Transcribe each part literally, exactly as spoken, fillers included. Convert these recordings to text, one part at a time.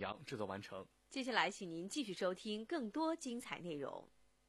阳制作完成。 接下来请您继续收听更多精彩内容。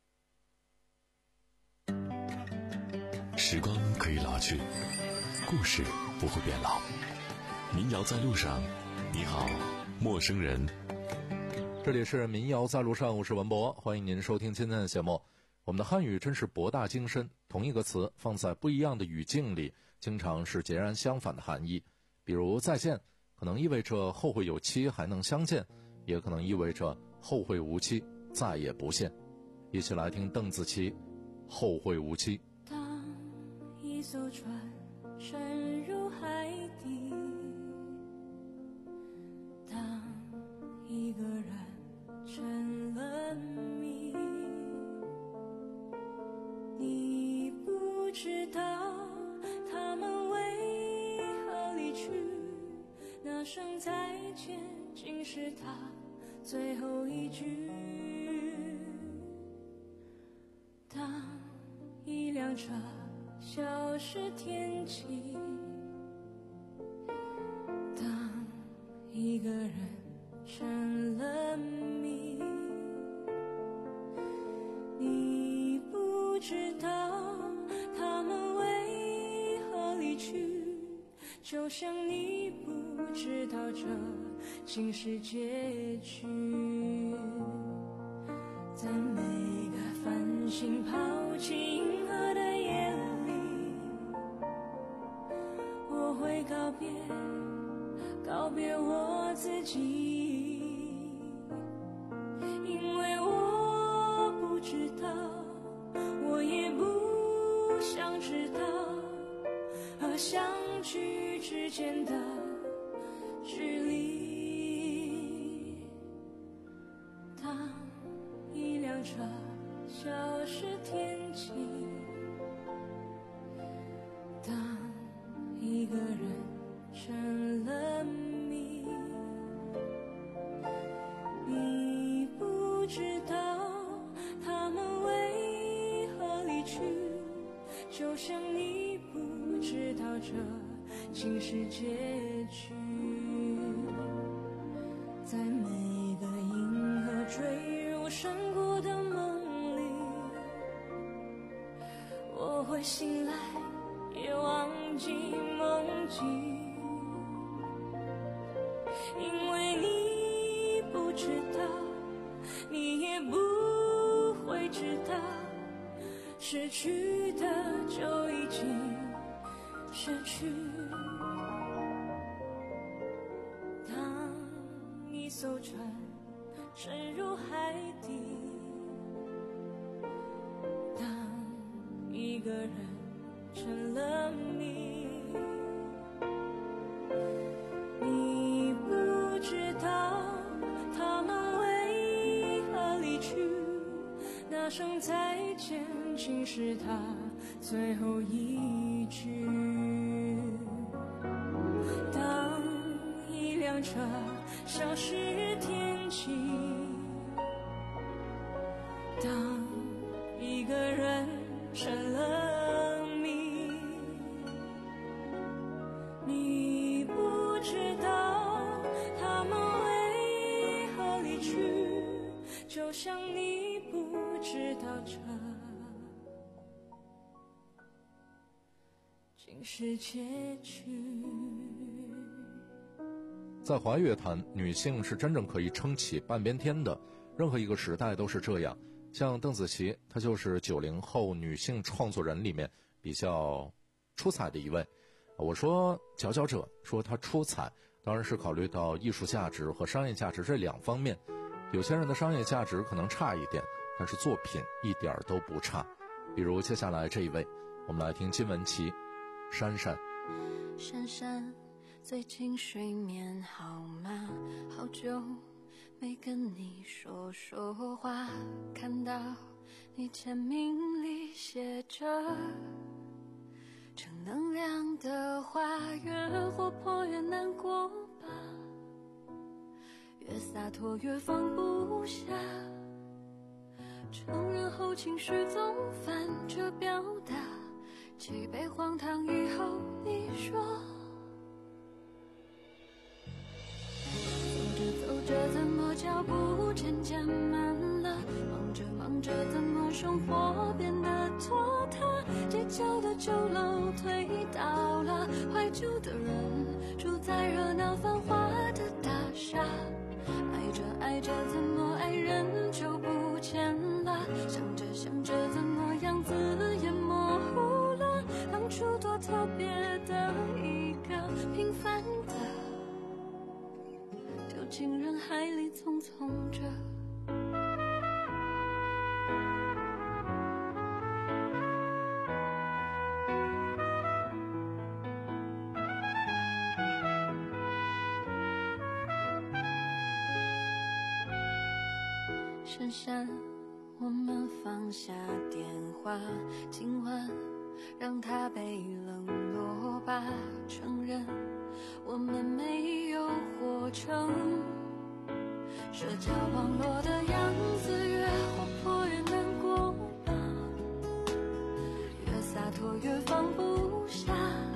时光可以老去，故事不会变老。民谣在路上，你好，陌生人。 这里是民谣在路上，我是文博，欢迎您收听今天的节目。我们的汉语真是博大精深，同一个词放在不一样的语境里，经常是截然相反的含义。比如再见，可能意味着后会有期还能相见，也可能意味着后会无期再也不见。一起来听邓紫棋《后会无期》。 当一艘船沉入海底，当一个人成了谜，你不知道他们为何离去，那声再见竟是他最后一句。当一辆车消失天际，当一个人成了谜，你不知道他们为何离去，就像你不知道这竟是结局。在每个繁星抛弃银河的夜里，我会告别告别我自己，因为我不知道，我也不想知道，和相聚之间的距离。当一辆车消失天际，当一个人成了谜，你不知道他们为何离去，就像你不知道这竟是结局。在每个银河坠入山谷的梦里，我会醒来也忘记梦境，因为你不知道，你也不会知道，失去的就已经失去。当一艘船沉入海底，当一个人成了谜，你不知道他们为何离去，那声再见竟是他最后一句。当一辆车消失天际，当一个人成了谜，你不知道他们为何离去，就像你不知道这竟是结局。 在华乐坛，女性是真正可以撑起半边天的，任何一个时代都是这样。像邓紫棋，她就是九零后女性创作人里面比较出彩的一位。我说佼佼者，说她出彩，当然是考虑到艺术价值和商业价值这两方面。有些人的商业价值可能差一点，但是作品一点都不差。比如接下来这一位，我们来听金玟岐，珊珊。 珊珊，最近睡眠好吗？好久没跟你说说话，看到你签名里写着正能量的话，越活泼越难过吧，越洒脱越放不下，承认后情绪总反着表达，几杯荒唐以后你说走着走着脚步渐渐慢了，忙着忙着怎么生活变得拖沓，街角的酒楼推倒了，怀旧的人住在热闹繁华的大厦，爱着爱着怎么爱人就不见了，想着想着怎么样子也模糊了，当初多特别的一个平凡的，丢进人海里匆匆着。珊珊，我们放下电话，今晚让它被冷落吧，承认我们没有活成社交网络的样子，越活泼越难过吧，越洒脱越放不下，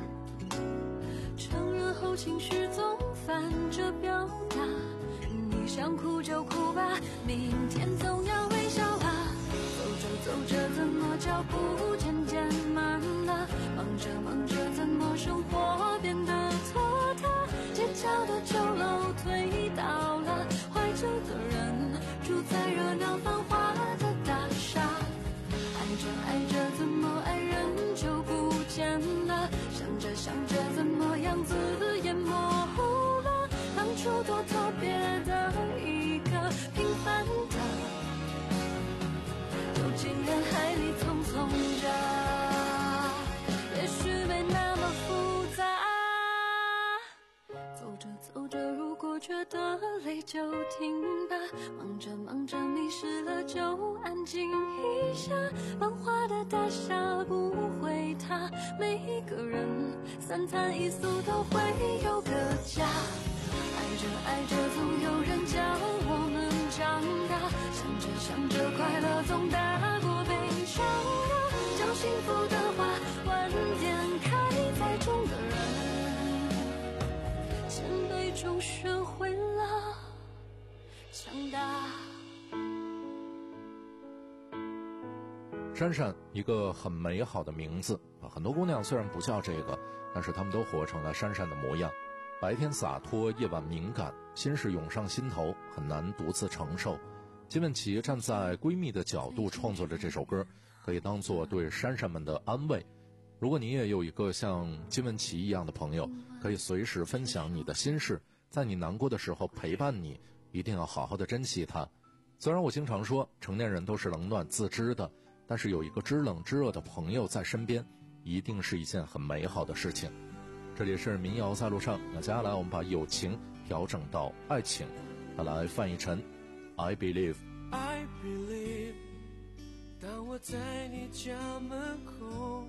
承认后情绪总反着表达，你想哭就哭吧，明天总要微笑啊，走着走着怎么脚步渐渐慢了，忙着忙着怎么生活变得拖沓，街角的酒楼推倒了，怀旧的人住在热闹繁华的大厦，爱着爱着怎么爱人就不见了，想着想着怎么样子也模糊了，当初多特别的一个平凡的，丢进人海里匆匆着，也许没那么复杂，走着走着如果觉得累就停吧，忙着忙着迷失了就安静一下，繁华的大厦不会塌，每一个人三餐一宿都会有个家，爱着爱着总有人教我们长大，想着想着快乐总大过悲伤啊，将幸福的花晚点开在种的人，千杯中学会了强大。 珊珊，一个很美好的名字啊！很多姑娘虽然不叫这个，但是她们都活成了珊珊的模样。白天洒脱，夜晚敏感，心事涌上心头，很难独自承受。金玟岐站在闺蜜的角度创作的这首歌，可以当作对珊珊们的安慰。如果你也有一个像金玟岐一样的朋友，可以随时分享你的心事，在你难过的时候陪伴你，一定要好好的珍惜它。虽然我经常说成年人都是冷暖自知的，但是有一个知冷知热的朋友在身边，一定是一件很美好的事情。这里是民谣在路上，那接下来我们把友情调整到爱情，它来翻译成 I believe I believe 当我在你家门口，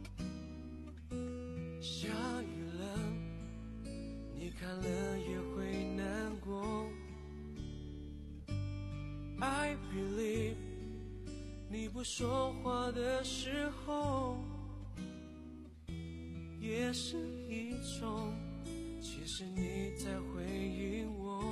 下雨了你看了也会难过， I believe 你不说话的时候也是一种，其实你在回应我，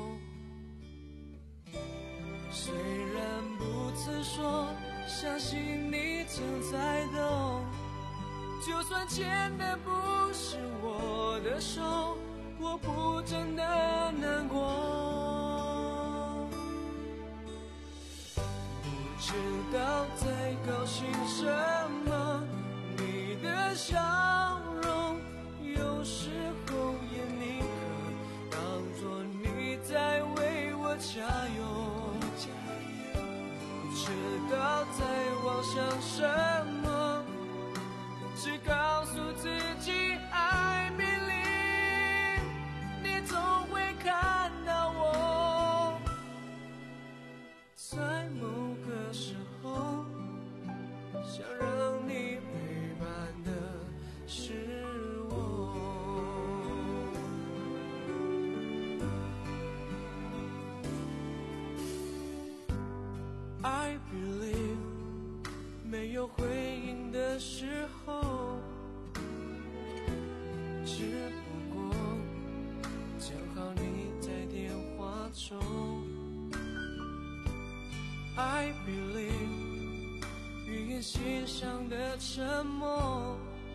虽然不曾说，相信你正在懂，就算牵的不是我的手，我不真的难过，不知道在高兴什么，你的笑有时候也宁可当作你在为我加油，不知道在妄想什么，只告诉自己 I believe 你总会看到我，在某个时候想让你陪伴的是I believe 没有回应的时候，只不过正好你在电话中， I believe， 语言欣赏的沉默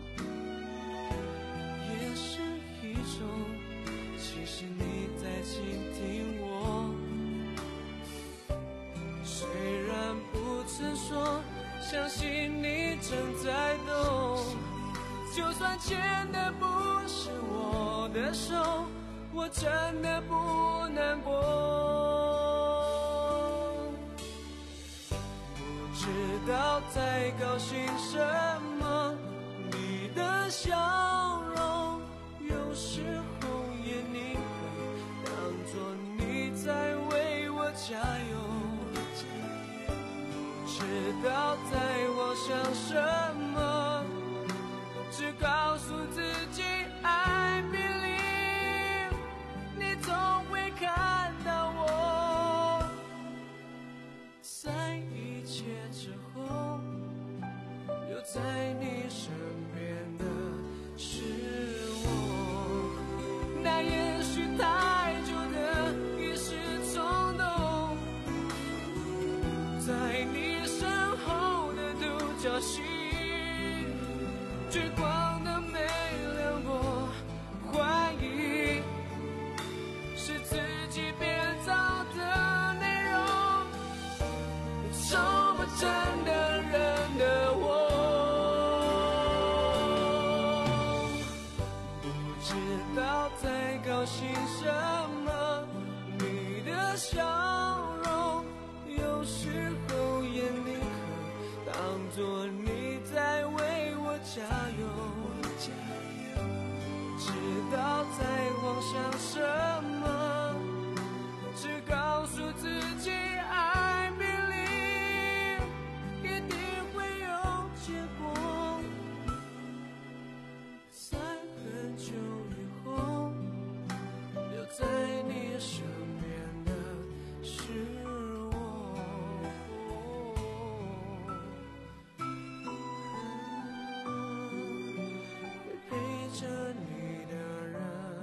也是一种，其实你在倾听我。虽然不曾说，相信你正在懂。就算牵的不是我的手，我真的不难过。不知道在高兴什么，你的笑容有时候也宁可当作你在为我加油。知道在妄想什么，只告诉自己 I believe， 你总会看到我。在一切之后，留在你身边的是我。那也许太久的一时冲动，在你身后的独角戏，聚光灯没亮过，怀疑是自己编造的内容，这么真的人的我，不知道在高兴什么，你的笑容有时候也宁可当作你在为我加油。知道在妄想什么，只告诉自己 I believe， 一定会有结果。在很久以后，留在你身边的是我。陪着你的人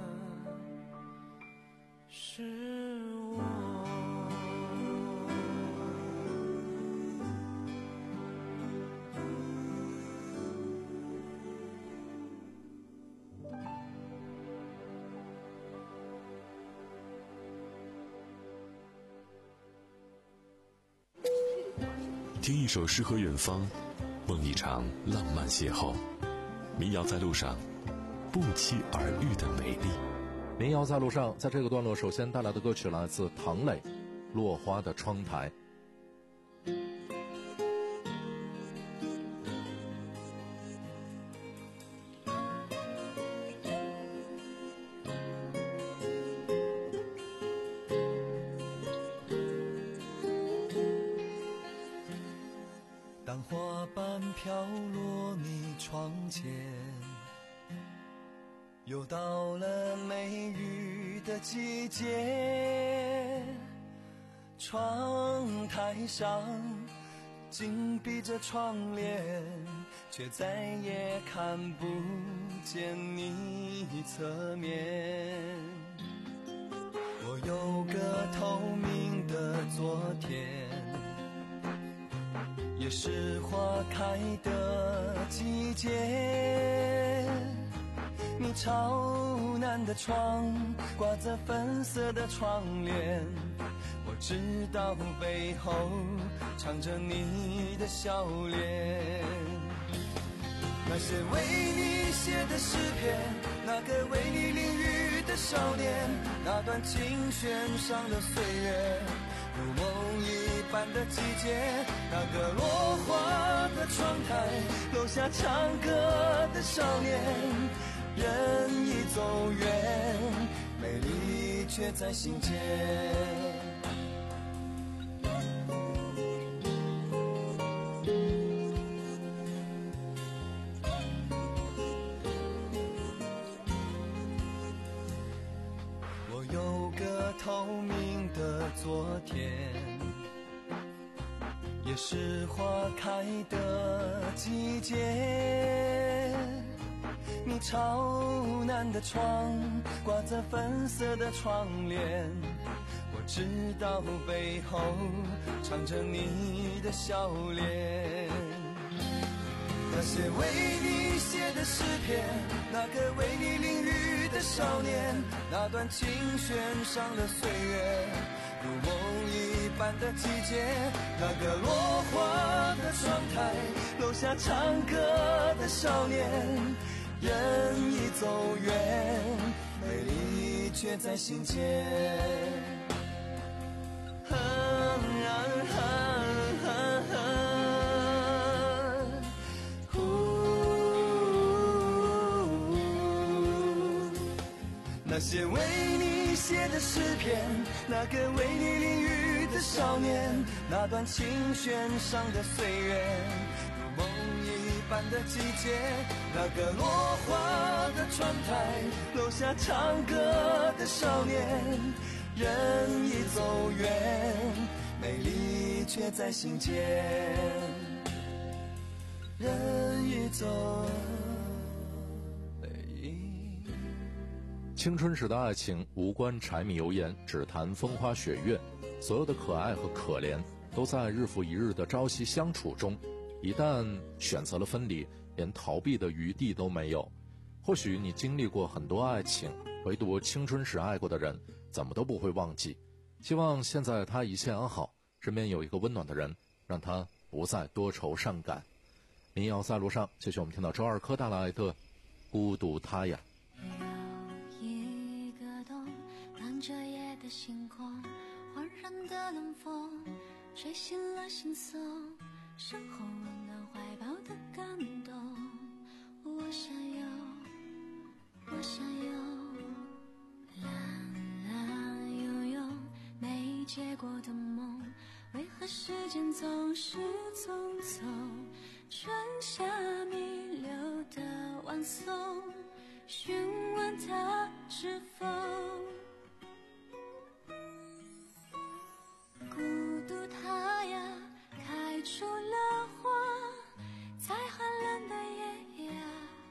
是我。 听一首诗和远方，梦一场浪漫邂逅。民谣在路上，不期而遇的美丽。 民谣在路上，在这个段落首先带来的歌曲来自唐磊，《落花的窗台》。 当花瓣飘落你窗前，又到了梅雨的季节，窗台上紧闭着窗帘，却再也看不见你侧面。我有个透明的昨天，也是花开的季节。你朝南的窗挂着粉色的窗帘，我知道背后藏着你的笑脸。那些为你写的诗篇，那个为你淋雨的少年，那段琴弦上的岁月，如梦一般的季节，那个落花的窗台，楼下唱歌的少年，人已走远，美丽却在心间。我有个透明的昨天，也是花开的季节。你朝南的窗挂着粉色的窗帘，我知道背后藏着你的笑脸。那些为你写的诗篇，那个为你淋雨的少年，那段琴弦上的岁月，如梦一般的季节，那个落花的窗台，楼下唱歌的少年，人已走远，美丽却在心间。啊啊啊啊啊那些为你写的诗篇，那个为你淋雨的少年，那段琴弦上的岁月，如梦一般的季节，那个落花的窗台，楼下唱歌的少年，人已走远，美丽却在心间，人已走青春时的爱情无关柴米油盐，只谈风花雪月，所有的可爱和可怜都在日复一日的朝夕相处中，一旦选择了分离，连逃避的余地都没有。或许你经历过很多爱情，唯独青春时爱过的人怎么都不会忘记。希望现在他一切安好，身边有一个温暖的人，让他不再多愁善感。民谣在路上，继续我们听到周二柯带来的孤独他呀。 这夜的星空，缓然的冷风吹醒了心松，身后温暖怀抱的感动，我想有，我想有，蓝蓝悠悠没结果的梦，为何时间总是匆匆，春夏弥留的晚松，询问它是否孤独它呀，开出了花，在寒冷的夜呀，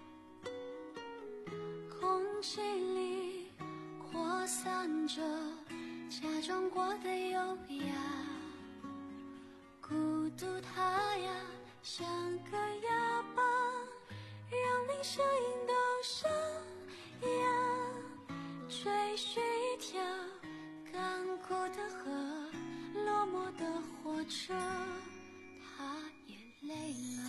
空气里扩散着假装过的优雅。孤独它呀，像个哑巴，让你声音都沙哑，追寻一条干枯的河，落寞的火车，他也累了。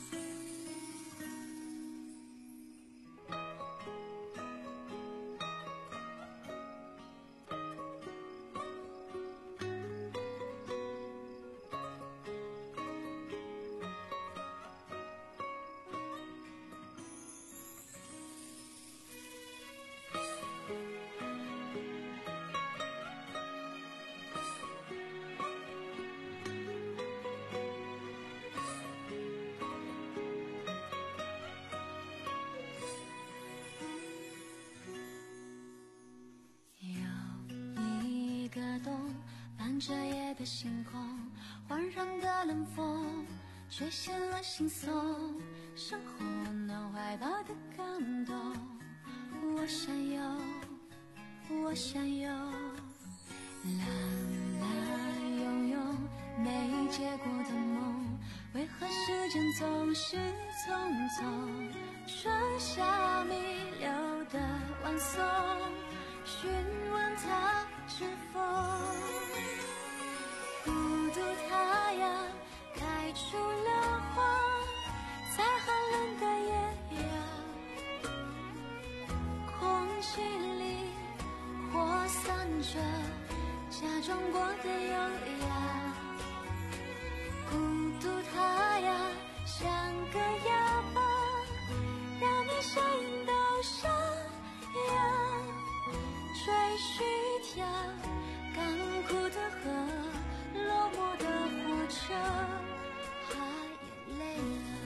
这夜的星空，缓然的冷风吹醒了心松，身后温暖怀抱的感动，我想有，我想有，蓝蓝悠悠没结果的梦，为何时间总是匆匆，春夏弥留的晚松，询问它是否孤独它呀，开出了花，在寒冷的夜呀，空气里扩散着假装过的优雅。孤独它呀，像个哑巴，让你声音都沙哑，追寻一条干枯的河，落寞的火车，他也累了。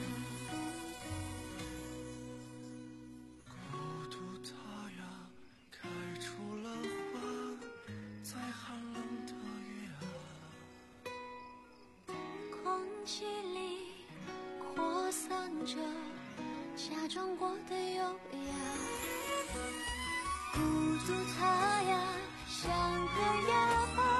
孤独它呀，开出了花，在寒冷的夜啊。 空气里扩散着假装过的优雅。孤独它呀，像个哑巴，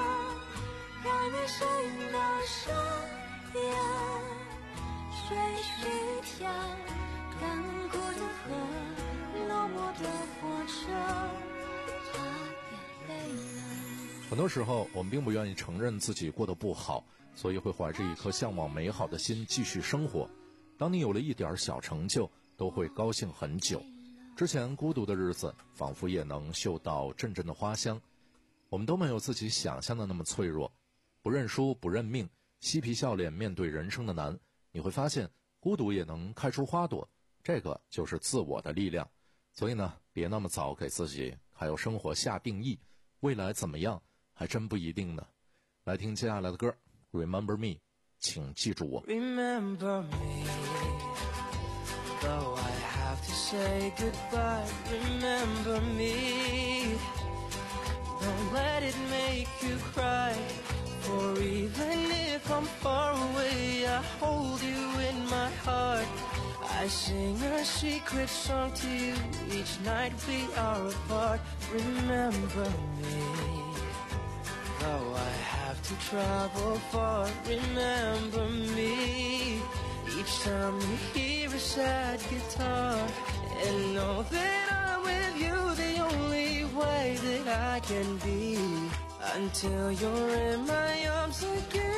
上呀，水去跳，干枯的河，落寞的火车，它也累了。 很多时候我们并不愿意承认自己过得不好，所以会怀着一颗向往美好的心继续生活。当你有了一点小成就，都会高兴很久。之前孤独的日子仿佛也能嗅到阵阵的花香。我们都没有自己想象的那么脆弱，不认输不认命，嬉皮笑脸面对人生的难。你会发现孤独也能开出花朵，这个就是自我的力量。所以呢，别那么早给自己还有生活下定义，未来怎么样还真不一定呢。来听接下来的歌 Remember Me， 请记住我。 Remember me, though I have to say goodbye. Remember me, don't let it make you cry. For even if I'm far away, I hold you in my heart. I sing a secret song to you each night we are apart. Remember me, though I have to travel far. Remember me, each time you hear a sad guitar, and know that I'm with you the only way that I can be, until you're in my arms again.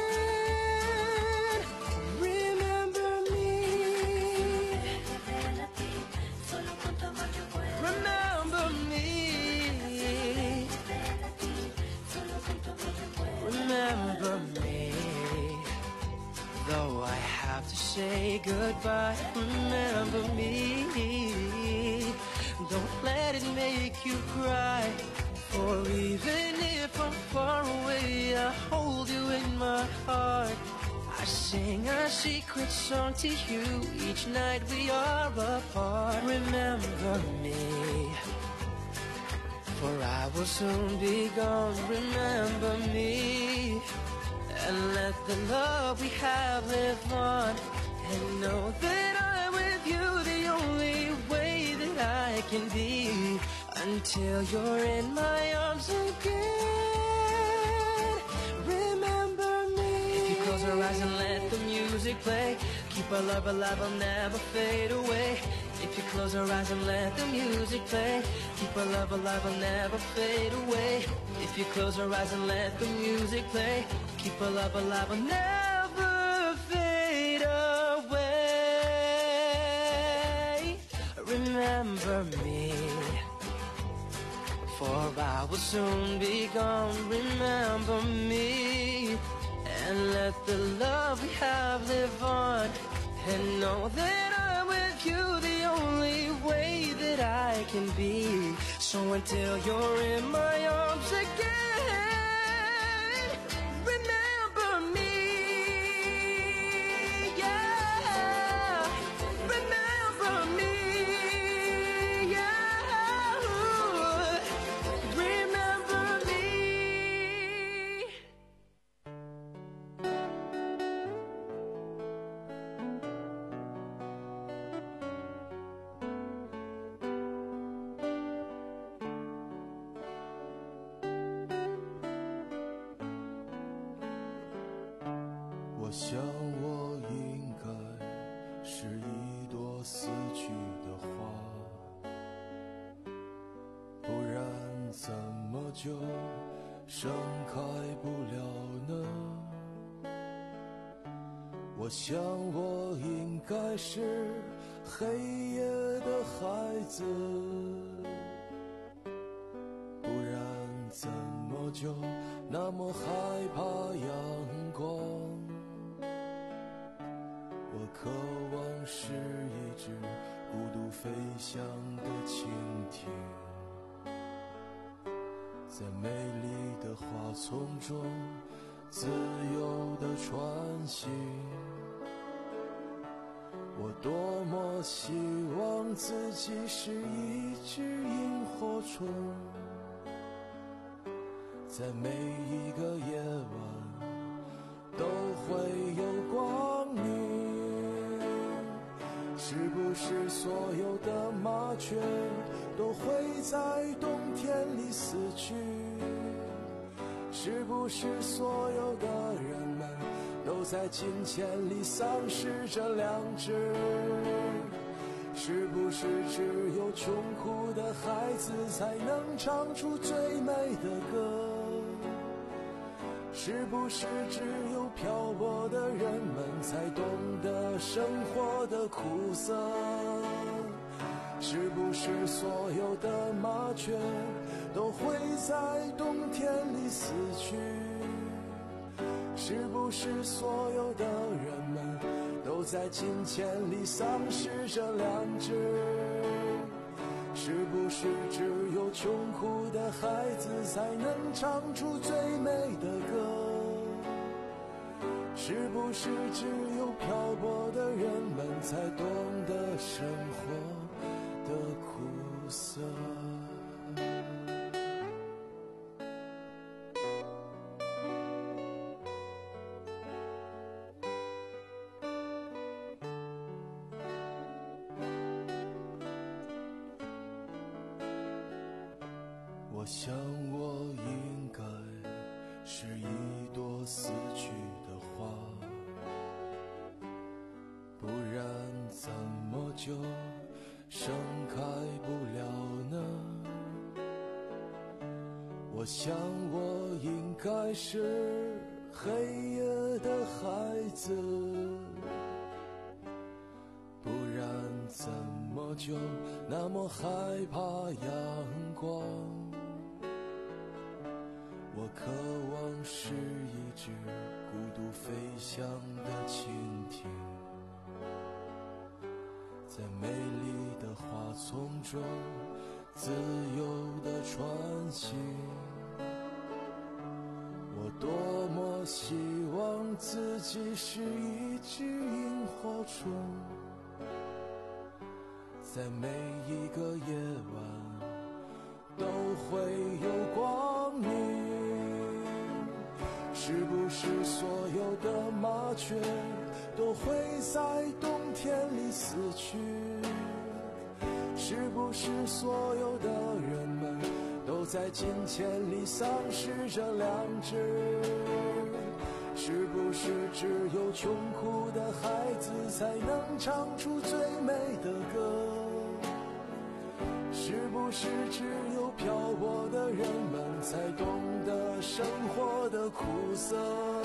Remember me, remember me, remember me, though I have to say goodbye. Remember me, don't let it make you cry. For even if I'm far away, I hold you in my heart. I sing a secret song to you each night we are apart. Remember me, for I will soon be gone. Remember me, and let the love we have live on, and know that I'm with you the only way that I can be, until you're in my arms again. Remember me. If you close your eyes and let the music play, keep our love alive, I'll never fade away. If you close your eyes and let the music play, keep our love alive, I'll never fade away. If you close your eyes and let the music play, keep our love alive, I'll never fade away. Remember me, for I will soon be gone. Remember me, and let the love we have live on, and know that I'm with you the only way that I can be. So until you're in my arms again, remember me, yeah, remember me, yeah, remember me. 我想我应该是一朵死去的花，不然怎么就盛开不了呢？我想我应该是黑夜的孩子，不然怎么就那么害怕阳光？我渴望是一只孤独飞翔的蜻蜓，在美丽的花丛中自由地穿行。我多么希望自己是一只萤火虫，在每一个夜晚都会有光明。是不是所有的麻雀都会在冬天里死去？是不是所有的人们在金钱里丧失着良知。是不是只有穷苦的孩子才能唱出最美的歌？是不是只有漂泊的人们才懂得生活的苦涩？是不是所有的麻雀都会在冬天里死去？是不是所有的人们都在金钱里丧失着良知？是不是只有穷苦的孩子才能唱出最美的歌？是不是只有漂泊的人们才懂得生活的苦涩？我想我应该是一朵死去的花，不然怎么就盛开不了呢？我想我应该是黑夜的孩子，不然怎么就那么害怕阳光？我渴望是一只孤独飞翔的蜻蜓，在美丽的花丛中自由地穿行。我多么希望自己是一只萤火虫，在每一个夜晚都会有光明。是不是所有的麻雀都会在冬天里死去？是不是所有的人们都在金钱里丧失着良知？是不是只有穷苦的孩子才能唱出最美的歌？是不是只有漂泊的人们才懂得生活的苦涩？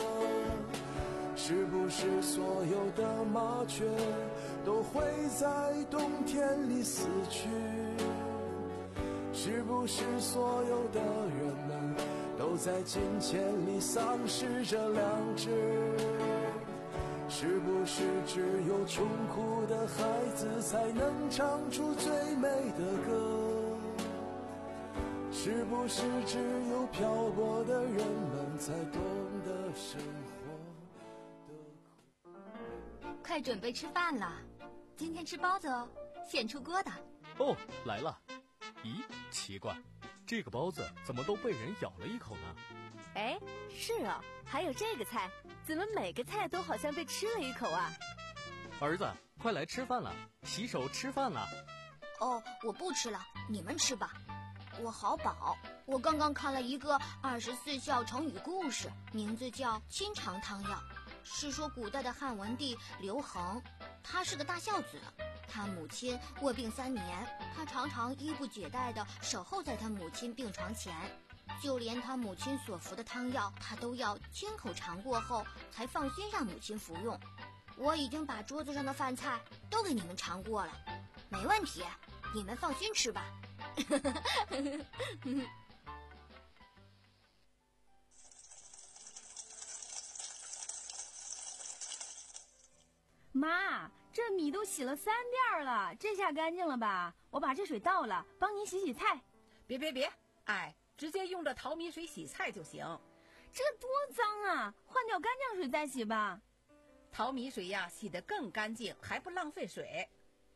是不是所有的麻雀都会在冬天里死去？是不是所有的人们都在金钱里丧失着良知？是不是只有穷苦的孩子才能唱出最美的歌？是不是只有漂泊的人们才懂得生活的苦？ 快准备吃饭了，今天吃包子哦，现出锅的。 哦，来了。咦，奇怪，这个包子怎么都被人咬了一口呢？ 哎，是啊，还有这个菜，怎么每个菜都好像被吃了一口啊？ 儿子，快来吃饭了，洗手吃饭了。 哦，我不吃了，你们吃吧，我好饱。我刚刚看了一个二十四孝成语故事，名字叫《清肠汤药》，是说古代的汉文帝刘恒，他是个大孝子，他母亲卧病三年，他常常衣不解带地守候在他母亲病床前，就连他母亲所服的汤药，他都要亲口尝过后才放心让母亲服用。我已经把桌子上的饭菜都给你们尝过了，没问题，你们放心吃吧。 妈，这米都洗了三遍了，这下干净了吧？我把这水倒了，帮您洗洗菜。 别别别，哎，直接用这淘米水洗菜就行。 这多脏啊，换掉干净水再洗吧。 淘米水呀，洗得更干净，还不浪费水。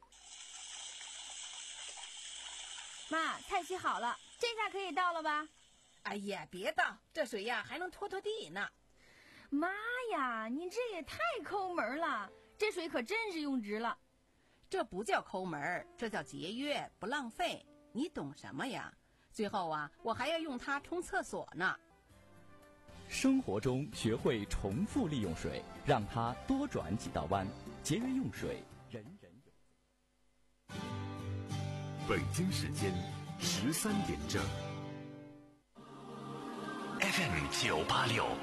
妈，菜洗好了，这下可以倒了吧？ 哎呀，别倒，这水呀还能拖拖地呢。 妈呀，你这也太抠门了，这水可真是用值了。 这不叫抠门，这叫节约，不浪费。你懂什么呀？最后啊，我还要用它冲厕所呢。 生活中学会重复利用水，让它多转几道弯，节约用水，人人有责。 北京时间十三点整。F M 九八六。